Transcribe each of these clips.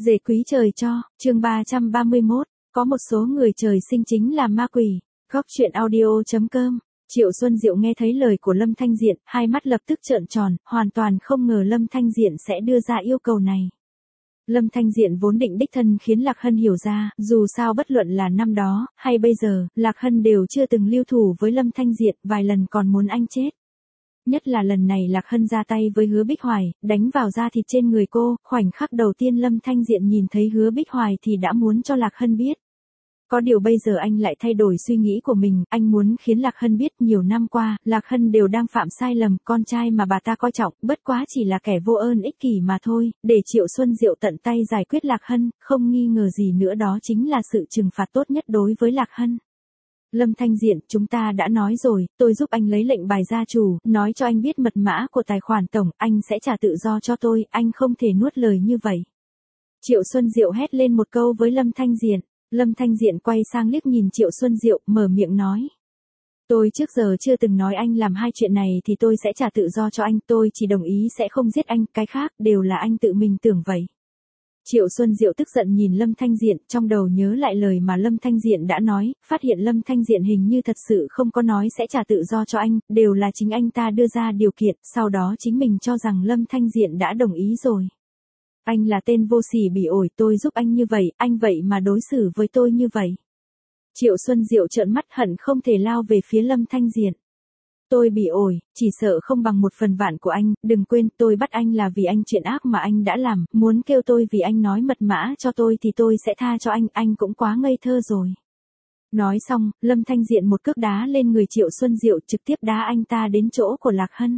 Dề quý trời cho, chương 331, có một số người trời sinh chính là ma quỷ. Góc truyện audio.com. Triệu Xuân Diệu nghe thấy lời của Lâm Thanh Diện, hai mắt lập tức trợn tròn, hoàn toàn không ngờ Lâm Thanh Diện sẽ đưa ra yêu cầu này. Lâm Thanh Diện vốn định đích thân khiến Lạc Hân hiểu ra, dù sao bất luận là năm đó, hay bây giờ, Lạc Hân đều chưa từng lưu thủ với Lâm Thanh Diện, vài lần còn muốn anh chết. Nhất là lần này Lạc Hân ra tay với Hứa Bích Hoài, đánh vào da thịt trên người cô, khoảnh khắc đầu tiên Lâm Thanh Diện nhìn thấy Hứa Bích Hoài thì đã muốn cho Lạc Hân biết. Có điều bây giờ anh lại thay đổi suy nghĩ của mình, anh muốn khiến Lạc Hân biết nhiều năm qua, Lạc Hân đều đang phạm sai lầm, con trai mà bà ta coi trọng, bất quá chỉ là kẻ vô ơn ích kỷ mà thôi, để Triệu Xuân Diệu tận tay giải quyết Lạc Hân, không nghi ngờ gì nữa đó chính là sự trừng phạt tốt nhất đối với Lạc Hân. Lâm Thanh Diện, chúng ta đã nói rồi, tôi giúp anh lấy lệnh bài gia chủ, nói cho anh biết mật mã của tài khoản tổng, anh sẽ trả tự do cho tôi, anh không thể nuốt lời như vậy. Triệu Xuân Diệu hét lên một câu với Lâm Thanh Diện. Lâm Thanh Diện quay sang liếc nhìn Triệu Xuân Diệu, mở miệng nói. Tôi trước giờ chưa từng nói anh làm hai chuyện này thì tôi sẽ trả tự do cho anh, tôi chỉ đồng ý sẽ không giết anh, cái khác đều là anh tự mình tưởng vậy. Triệu Xuân Diệu tức giận nhìn Lâm Thanh Diện, trong đầu nhớ lại lời mà Lâm Thanh Diện đã nói, phát hiện Lâm Thanh Diện hình như thật sự không có nói sẽ trả tự do cho anh, đều là chính anh ta đưa ra điều kiện, sau đó chính mình cho rằng Lâm Thanh Diện đã đồng ý rồi. Anh là tên vô sỉ bỉ ổi, tôi giúp anh như vậy, anh vậy mà đối xử với tôi như vậy. Triệu Xuân Diệu trợn mắt hận không thể lao về phía Lâm Thanh Diện. Tôi bỉ ổi, chỉ sợ không bằng 1/1000 của anh, đừng quên tôi bắt anh là vì anh chuyện ác mà anh đã làm, muốn kêu tôi vì anh nói mật mã cho tôi thì tôi sẽ tha cho anh cũng quá ngây thơ rồi. Nói xong, Lâm Thanh Diện một cước đá lên người Triệu Xuân Diệu trực tiếp đá anh ta đến chỗ của Lạc Hân.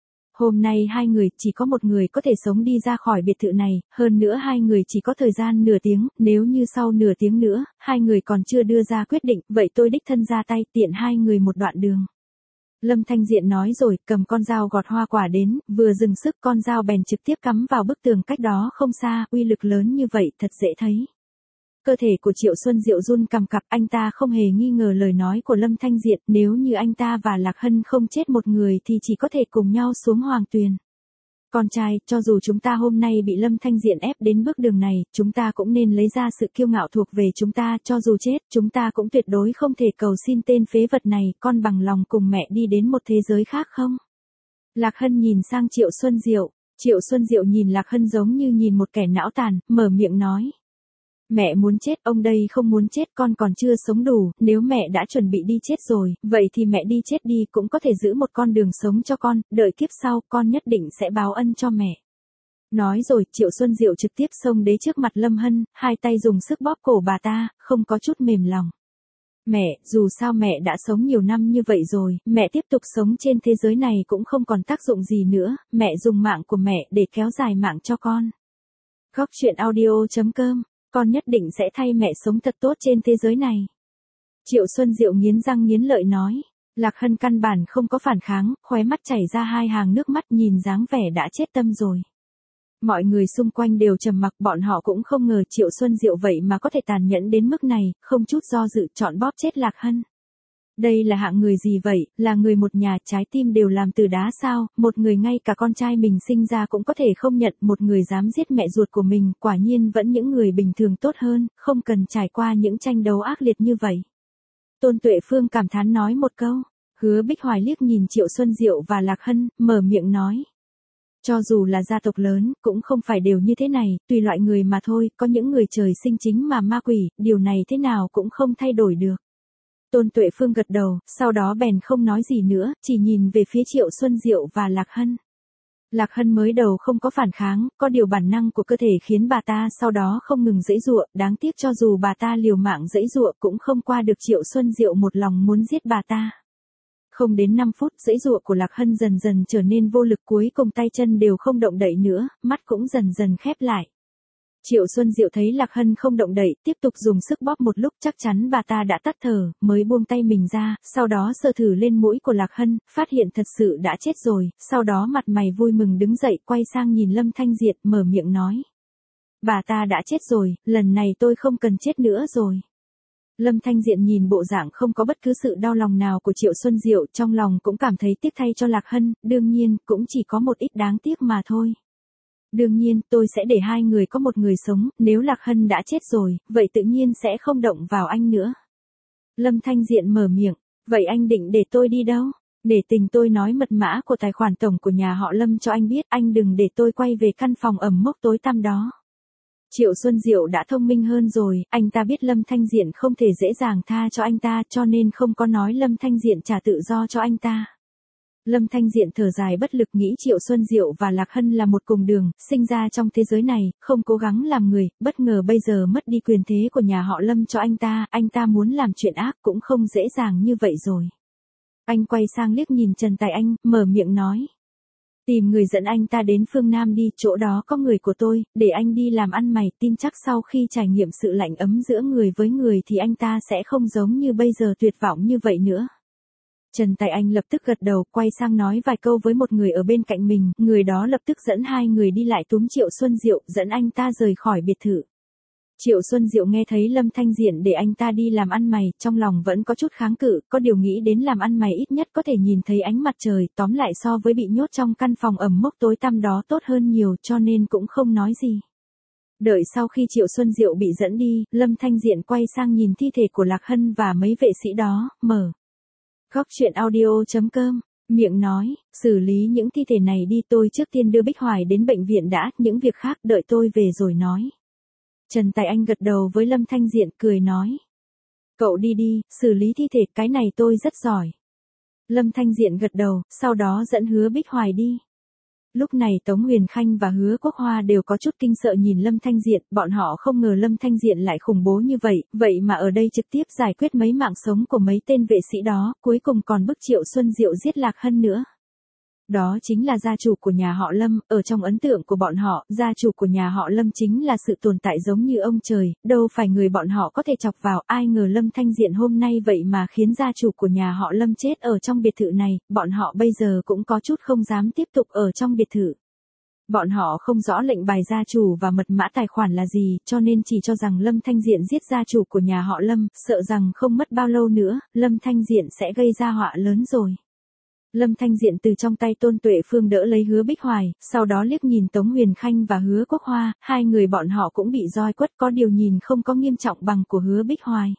Hôm nay hai người chỉ có một người có thể sống đi ra khỏi biệt thự này, hơn nữa hai người chỉ có thời gian nửa tiếng, nếu như sau nửa tiếng nữa, hai người còn chưa đưa ra quyết định, vậy tôi đích thân ra tay tiện hai người một đoạn đường. Lâm Thanh Diện nói rồi, cầm con dao gọt hoa quả đến, vừa dừng sức con dao bèn trực tiếp cắm vào bức tường cách đó không xa, uy lực lớn như vậy thật dễ thấy. Cơ thể của Triệu Xuân Diệu run cầm cập, anh ta không hề nghi ngờ lời nói của Lâm Thanh Diện, nếu như anh ta và Lạc Hân không chết một người thì chỉ có thể cùng nhau xuống hoàng tuyền. Con trai, cho dù chúng ta hôm nay bị Lâm Thanh Diện ép đến bước đường này, chúng ta cũng nên lấy ra sự kiêu ngạo thuộc về chúng ta, cho dù chết, chúng ta cũng tuyệt đối không thể cầu xin tên phế vật này, con bằng lòng cùng mẹ đi đến một thế giới khác không? Lạc Hân nhìn sang Triệu Xuân Diệu, Triệu Xuân Diệu nhìn Lạc Hân giống như nhìn một kẻ não tàn, mở miệng nói. Mẹ muốn chết, ông đây không muốn chết, con còn chưa sống đủ, nếu mẹ đã chuẩn bị đi chết rồi, vậy thì mẹ đi chết đi cũng có thể giữ một con đường sống cho con, đợi kiếp sau, con nhất định sẽ báo ân cho mẹ. Nói rồi, Triệu Xuân Diệu trực tiếp xông đến trước mặt Lâm Hân, hai tay dùng sức bóp cổ bà ta, không có chút mềm lòng. Mẹ, dù sao mẹ đã sống nhiều năm như vậy rồi, mẹ tiếp tục sống trên thế giới này cũng không còn tác dụng gì nữa, mẹ dùng mạng của mẹ để kéo dài mạng cho con. Góc truyện audio.com. Con nhất định sẽ thay mẹ sống thật tốt trên thế giới này. Triệu Xuân Diệu nghiến răng nghiến lợi nói. Lạc Hân căn bản không có phản kháng, khóe mắt chảy ra hai hàng nước mắt nhìn dáng vẻ đã chết tâm rồi. Mọi người xung quanh đều trầm mặc, bọn họ cũng không ngờ Triệu Xuân Diệu vậy mà có thể tàn nhẫn đến mức này, không chút do dự chọn bóp chết Lạc Hân. Đây là hạng người gì vậy, là người một nhà, trái tim đều làm từ đá sao, một người ngay cả con trai mình sinh ra cũng có thể không nhận, một người dám giết mẹ ruột của mình, quả nhiên vẫn những người bình thường tốt hơn, không cần trải qua những tranh đấu ác liệt như vậy. Tôn Tuệ Phương cảm thán nói một câu, Hứa Bích Hoài liếc nhìn Triệu Xuân Diệu và Lạc Hân, mở miệng nói. Cho dù là gia tộc lớn, cũng không phải đều như thế này, tùy loại người mà thôi, có những người trời sinh chính mà ma quỷ, điều này thế nào cũng không thay đổi được. Tôn Tuệ Phương gật đầu, sau đó bèn không nói gì nữa, chỉ nhìn về phía Triệu Xuân Diệu và Lạc Hân. Lạc Hân mới đầu không có phản kháng, có điều bản năng của cơ thể khiến bà ta sau đó không ngừng giãy giụa, đáng tiếc cho dù bà ta liều mạng giãy giụa cũng không qua được Triệu Xuân Diệu một lòng muốn giết bà ta. Không đến 5 phút, giãy giụa của Lạc Hân dần dần trở nên vô lực, cuối cùng tay chân đều không động đậy nữa, mắt cũng dần dần khép lại. Triệu Xuân Diệu thấy Lạc Hân không động đậy, tiếp tục dùng sức bóp một lúc chắc chắn bà ta đã tắt thở, mới buông tay mình ra, sau đó sờ thử lên mũi của Lạc Hân, phát hiện thật sự đã chết rồi, sau đó mặt mày vui mừng đứng dậy, quay sang nhìn Lâm Thanh Diện, mở miệng nói. Bà ta đã chết rồi, lần này tôi không cần chết nữa rồi. Lâm Thanh Diện nhìn bộ dạng không có bất cứ sự đau lòng nào của Triệu Xuân Diệu, trong lòng cũng cảm thấy tiếc thay cho Lạc Hân, đương nhiên, cũng chỉ có một ít đáng tiếc mà thôi. Đương nhiên, tôi sẽ để hai người có một người sống, nếu Lạc Hân đã chết rồi, vậy tự nhiên sẽ không động vào anh nữa. Lâm Thanh Diện mở miệng, vậy anh định để tôi đi đâu? Để tình tôi nói mật mã của tài khoản tổng của nhà họ Lâm cho anh biết, anh đừng để tôi quay về căn phòng ẩm mốc tối tăm đó. Triệu Xuân Diệu đã thông minh hơn rồi, anh ta biết Lâm Thanh Diện không thể dễ dàng tha cho anh ta cho nên không có nói Lâm Thanh Diện trả tự do cho anh ta. Lâm Thanh Diện thở dài bất lực nghĩ Triệu Xuân Diệu và Lạc Hân là một cùng đường, sinh ra trong thế giới này, không cố gắng làm người, bất ngờ bây giờ mất đi quyền thế của nhà họ Lâm cho anh ta muốn làm chuyện ác cũng không dễ dàng như vậy rồi. Anh quay sang liếc nhìn Trần Tài Anh, mở miệng nói. Tìm người dẫn anh ta đến phương Nam đi, chỗ đó có người của tôi, để anh đi làm ăn mày, tin chắc sau khi trải nghiệm sự lạnh ấm giữa người với người thì anh ta sẽ không giống như bây giờ tuyệt vọng như vậy nữa. Trần Tài Anh lập tức gật đầu, quay sang nói vài câu với một người ở bên cạnh mình, người đó lập tức dẫn hai người đi lại túm Triệu Xuân Diệu, dẫn anh ta rời khỏi biệt thự. Triệu Xuân Diệu nghe thấy Lâm Thanh Diện để anh ta đi làm ăn mày, trong lòng vẫn có chút kháng cự, có điều nghĩ đến làm ăn mày ít nhất có thể nhìn thấy ánh mặt trời, tóm lại so với bị nhốt trong căn phòng ẩm mốc tối tăm đó tốt hơn nhiều cho nên cũng không nói gì. Đợi sau khi Triệu Xuân Diệu bị dẫn đi, Lâm Thanh Diện quay sang nhìn thi thể của Lạc Hân và mấy vệ sĩ đó, mở. Góc truyện audio.com, miệng nói, xử lý những thi thể này đi, tôi trước tiên đưa Bích Hoài đến bệnh viện đã, những việc khác đợi tôi về rồi nói. Trần Tài Anh gật đầu với Lâm Thanh Diện cười nói. Cậu đi đi, xử lý thi thể, cái này tôi rất giỏi. Lâm Thanh Diện gật đầu, sau đó dẫn Hứa Bích Hoài đi. Lúc này Tống Huyền Khanh và Hứa Quốc Hoa đều có chút kinh sợ nhìn Lâm Thanh Diện, bọn họ không ngờ Lâm Thanh Diện lại khủng bố như vậy, vậy mà ở đây trực tiếp giải quyết mấy mạng sống của mấy tên vệ sĩ đó, cuối cùng còn bức Triệu Xuân Diệu giết Lạc Hân nữa. Đó chính là gia chủ của nhà họ Lâm, ở trong ấn tượng của bọn họ, gia chủ của nhà họ Lâm chính là sự tồn tại giống như ông trời, đâu phải người bọn họ có thể chọc vào, ai ngờ Lâm Thanh Diện hôm nay vậy mà khiến gia chủ của nhà họ Lâm chết ở trong biệt thự này, bọn họ bây giờ cũng có chút không dám tiếp tục ở trong biệt thự. Bọn họ không rõ lệnh bài gia chủ và mật mã tài khoản là gì, cho nên chỉ cho rằng Lâm Thanh Diện giết gia chủ của nhà họ Lâm, sợ rằng không mất bao lâu nữa, Lâm Thanh Diện sẽ gây ra họa lớn rồi. Lâm Thanh Diện từ trong tay Tôn Tuệ Phương đỡ lấy Hứa Bích Hoài, sau đó liếc nhìn Tống Huyền Khanh và Hứa Quốc Hoa, hai người bọn họ cũng bị roi quất, có điều nhìn không có nghiêm trọng bằng của Hứa Bích Hoài.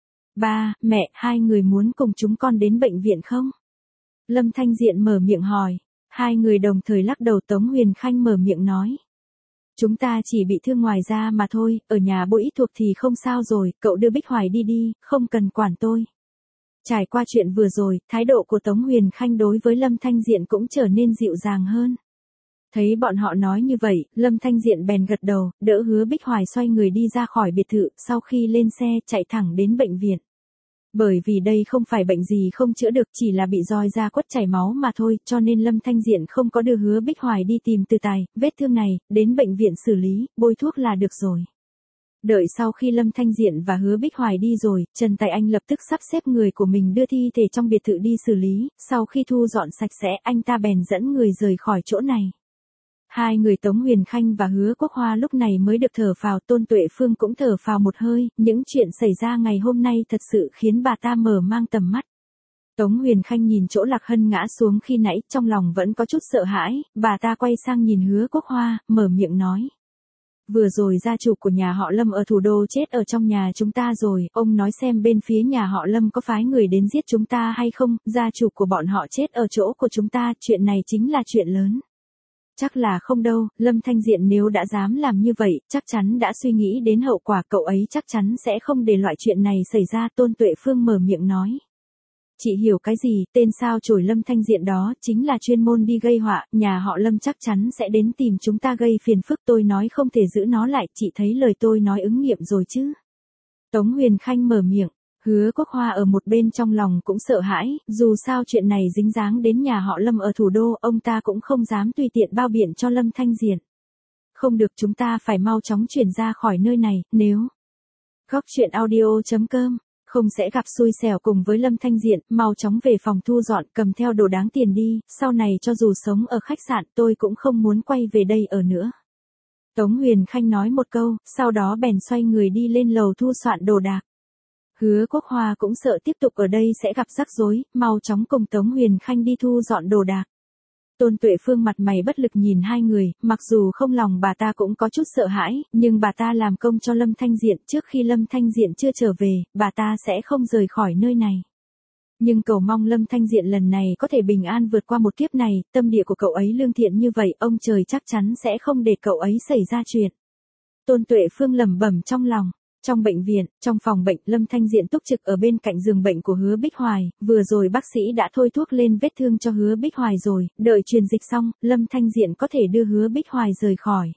Ba, mẹ, hai người muốn cùng chúng con đến bệnh viện không? Lâm Thanh Diện mở miệng hỏi, hai người đồng thời lắc đầu. Tống Huyền Khanh mở miệng nói. Chúng ta chỉ bị thương ngoài da mà thôi, ở nhà bôi ít thuộc thì không sao rồi, cậu đưa Bích Hoài đi đi, không cần quản tôi. Trải qua chuyện vừa rồi, thái độ của Tống Huyền Khanh đối với Lâm Thanh Diện cũng trở nên dịu dàng hơn. Thấy bọn họ nói như vậy, Lâm Thanh Diện bèn gật đầu, đỡ Hứa Bích Hoài xoay người đi ra khỏi biệt thự, sau khi lên xe, chạy thẳng đến bệnh viện. Bởi vì đây không phải bệnh gì không chữa được, chỉ là bị roi da quất chảy máu mà thôi, cho nên Lâm Thanh Diện không có đưa Hứa Bích Hoài đi tìm Từ Tài, vết thương này, đến bệnh viện xử lý, bôi thuốc là được rồi. Đợi sau khi Lâm Thanh Diện và Hứa Bích Hoài đi rồi, Trần Tài Anh lập tức sắp xếp người của mình đưa thi thể trong biệt thự đi xử lý, sau khi thu dọn sạch sẽ, anh ta bèn dẫn người rời khỏi chỗ này. Hai người Tống Huyền Khanh và Hứa Quốc Hoa lúc này mới được thở phào, Tôn Tuệ Phương cũng thở phào một hơi, những chuyện xảy ra ngày hôm nay thật sự khiến bà ta mở mang tầm mắt. Tống Huyền Khanh nhìn chỗ Lạc Hân ngã xuống khi nãy, trong lòng vẫn có chút sợ hãi, bà ta quay sang nhìn Hứa Quốc Hoa, mở miệng nói. Vừa rồi gia chủ của nhà họ Lâm ở thủ đô chết ở trong nhà chúng ta rồi, ông nói xem bên phía nhà họ Lâm có phái người đến giết chúng ta hay không, gia chủ của bọn họ chết ở chỗ của chúng ta, chuyện này chính là chuyện lớn. Chắc là không đâu, Lâm Thanh Diện nếu đã dám làm như vậy, chắc chắn đã suy nghĩ đến hậu quả, cậu ấy chắc chắn sẽ không để loại chuyện này xảy ra. Tôn Tuệ Phương mở miệng nói. Chị hiểu cái gì, tên sao chổi Lâm Thanh Diện đó, chính là chuyên môn đi gây họa, nhà họ Lâm chắc chắn sẽ đến tìm chúng ta gây phiền phức, tôi nói không thể giữ nó lại, chị thấy lời tôi nói ứng nghiệm rồi chứ. Tống Huyền Khanh mở miệng, Hứa Quốc Hoa ở một bên trong lòng cũng sợ hãi, dù sao chuyện này dính dáng đến nhà họ Lâm ở thủ đô, ông ta cũng không dám tùy tiện bao biện cho Lâm Thanh Diện. Không được, chúng ta phải mau chóng chuyển ra khỏi nơi này, nếu... Góc truyện audio.com không sẽ gặp xui xẻo cùng với Lâm Thanh Diện, mau chóng về phòng thu dọn, cầm theo đồ đáng tiền đi, sau này cho dù sống ở khách sạn tôi cũng không muốn quay về đây ở nữa. Tống Huyền Khanh nói một câu, sau đó bèn xoay người đi lên lầu thu soạn đồ đạc. Hứa Quốc Hoa cũng sợ tiếp tục ở đây sẽ gặp rắc rối, mau chóng cùng Tống Huyền Khanh đi thu dọn đồ đạc. Tôn Tuệ Phương mặt mày bất lực nhìn hai người, mặc dù không lòng bà ta cũng có chút sợ hãi, nhưng bà ta làm công cho Lâm Thanh Diện, trước khi Lâm Thanh Diện chưa trở về, bà ta sẽ không rời khỏi nơi này. Nhưng cầu mong Lâm Thanh Diện lần này có thể bình an vượt qua một kiếp này, tâm địa của cậu ấy lương thiện như vậy, ông trời chắc chắn sẽ không để cậu ấy xảy ra chuyện. Tôn Tuệ Phương lẩm bẩm trong lòng. Trong bệnh viện, trong phòng bệnh, Lâm Thanh Diện túc trực ở bên cạnh giường bệnh của Hứa Bích Hoài, vừa rồi bác sĩ đã thôi thuốc lên vết thương cho Hứa Bích Hoài rồi, đợi truyền dịch xong, Lâm Thanh Diện có thể đưa Hứa Bích Hoài rời khỏi.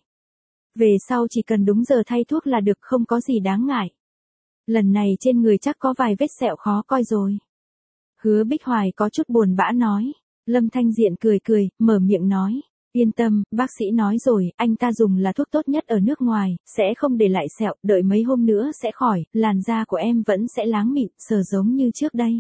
Về sau chỉ cần đúng giờ thay thuốc là được, không có gì đáng ngại. Lần này trên người chắc có vài vết sẹo khó coi rồi. Hứa Bích Hoài có chút buồn bã nói. Lâm Thanh Diện cười cười, mở miệng nói. Yên tâm, bác sĩ nói rồi, anh ta dùng là thuốc tốt nhất ở nước ngoài, sẽ không để lại sẹo, đợi mấy hôm nữa sẽ khỏi, làn da của em vẫn sẽ láng mịn, sờ giống như trước đây.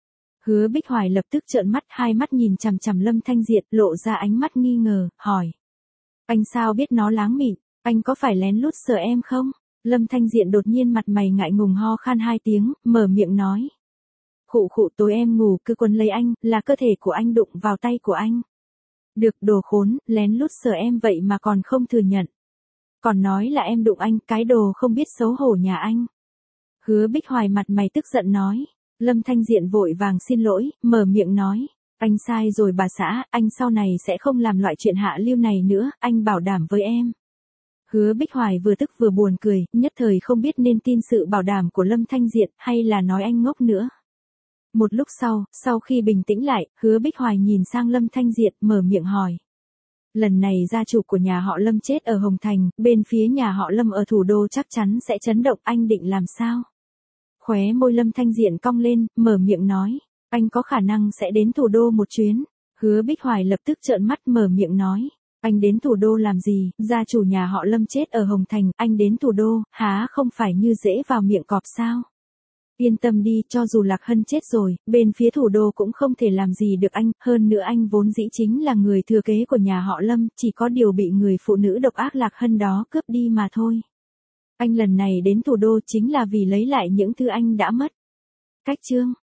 Hứa Bích Hoài lập tức trợn mắt, hai mắt nhìn chằm chằm Lâm Thanh Diện, lộ ra ánh mắt nghi ngờ, hỏi. Anh sao biết nó láng mịn, anh có phải lén lút sờ em không? Lâm Thanh Diện đột nhiên mặt mày ngại ngùng ho khan hai tiếng, mở miệng nói. Khụ khụ, tối em ngủ cứ quấn lấy anh, là cơ thể của anh đụng vào tay của anh. Được, đồ khốn, lén lút sờ em vậy mà còn không thừa nhận. Còn nói là em đụng anh, cái đồ không biết xấu hổ nhà anh. Hứa Bích Hoài mặt mày tức giận nói. Lâm Thanh Diện vội vàng xin lỗi, mở miệng nói. Anh sai rồi bà xã, anh sau này sẽ không làm loại chuyện hạ lưu này nữa, anh bảo đảm với em. Hứa Bích Hoài vừa tức vừa buồn cười, nhất thời không biết nên tin sự bảo đảm của Lâm Thanh Diện hay là nói anh ngốc nữa. Một lúc sau khi bình tĩnh lại, Hứa Bích Hoài nhìn sang Lâm Thanh Diện, mở miệng hỏi. Lần này gia chủ của nhà họ Lâm chết ở Hồng Thành, bên phía nhà họ Lâm ở thủ đô chắc chắn sẽ chấn động, anh định làm sao? Khóe môi Lâm Thanh Diện cong lên, mở miệng nói. Anh có khả năng sẽ đến thủ đô một chuyến. Hứa Bích Hoài lập tức trợn mắt, mở miệng nói. Anh đến thủ đô làm gì, gia chủ nhà họ Lâm chết ở Hồng Thành, anh đến thủ đô, há không phải như dễ vào miệng cọp sao? Yên tâm đi, cho dù Lạc Hân chết rồi, bên phía thủ đô cũng không thể làm gì được anh, hơn nữa anh vốn dĩ chính là người thừa kế của nhà họ Lâm, chỉ có điều bị người phụ nữ độc ác Lạc Hân đó cướp đi mà thôi. Anh lần này đến thủ đô chính là vì lấy lại những thứ anh đã mất. Cách chương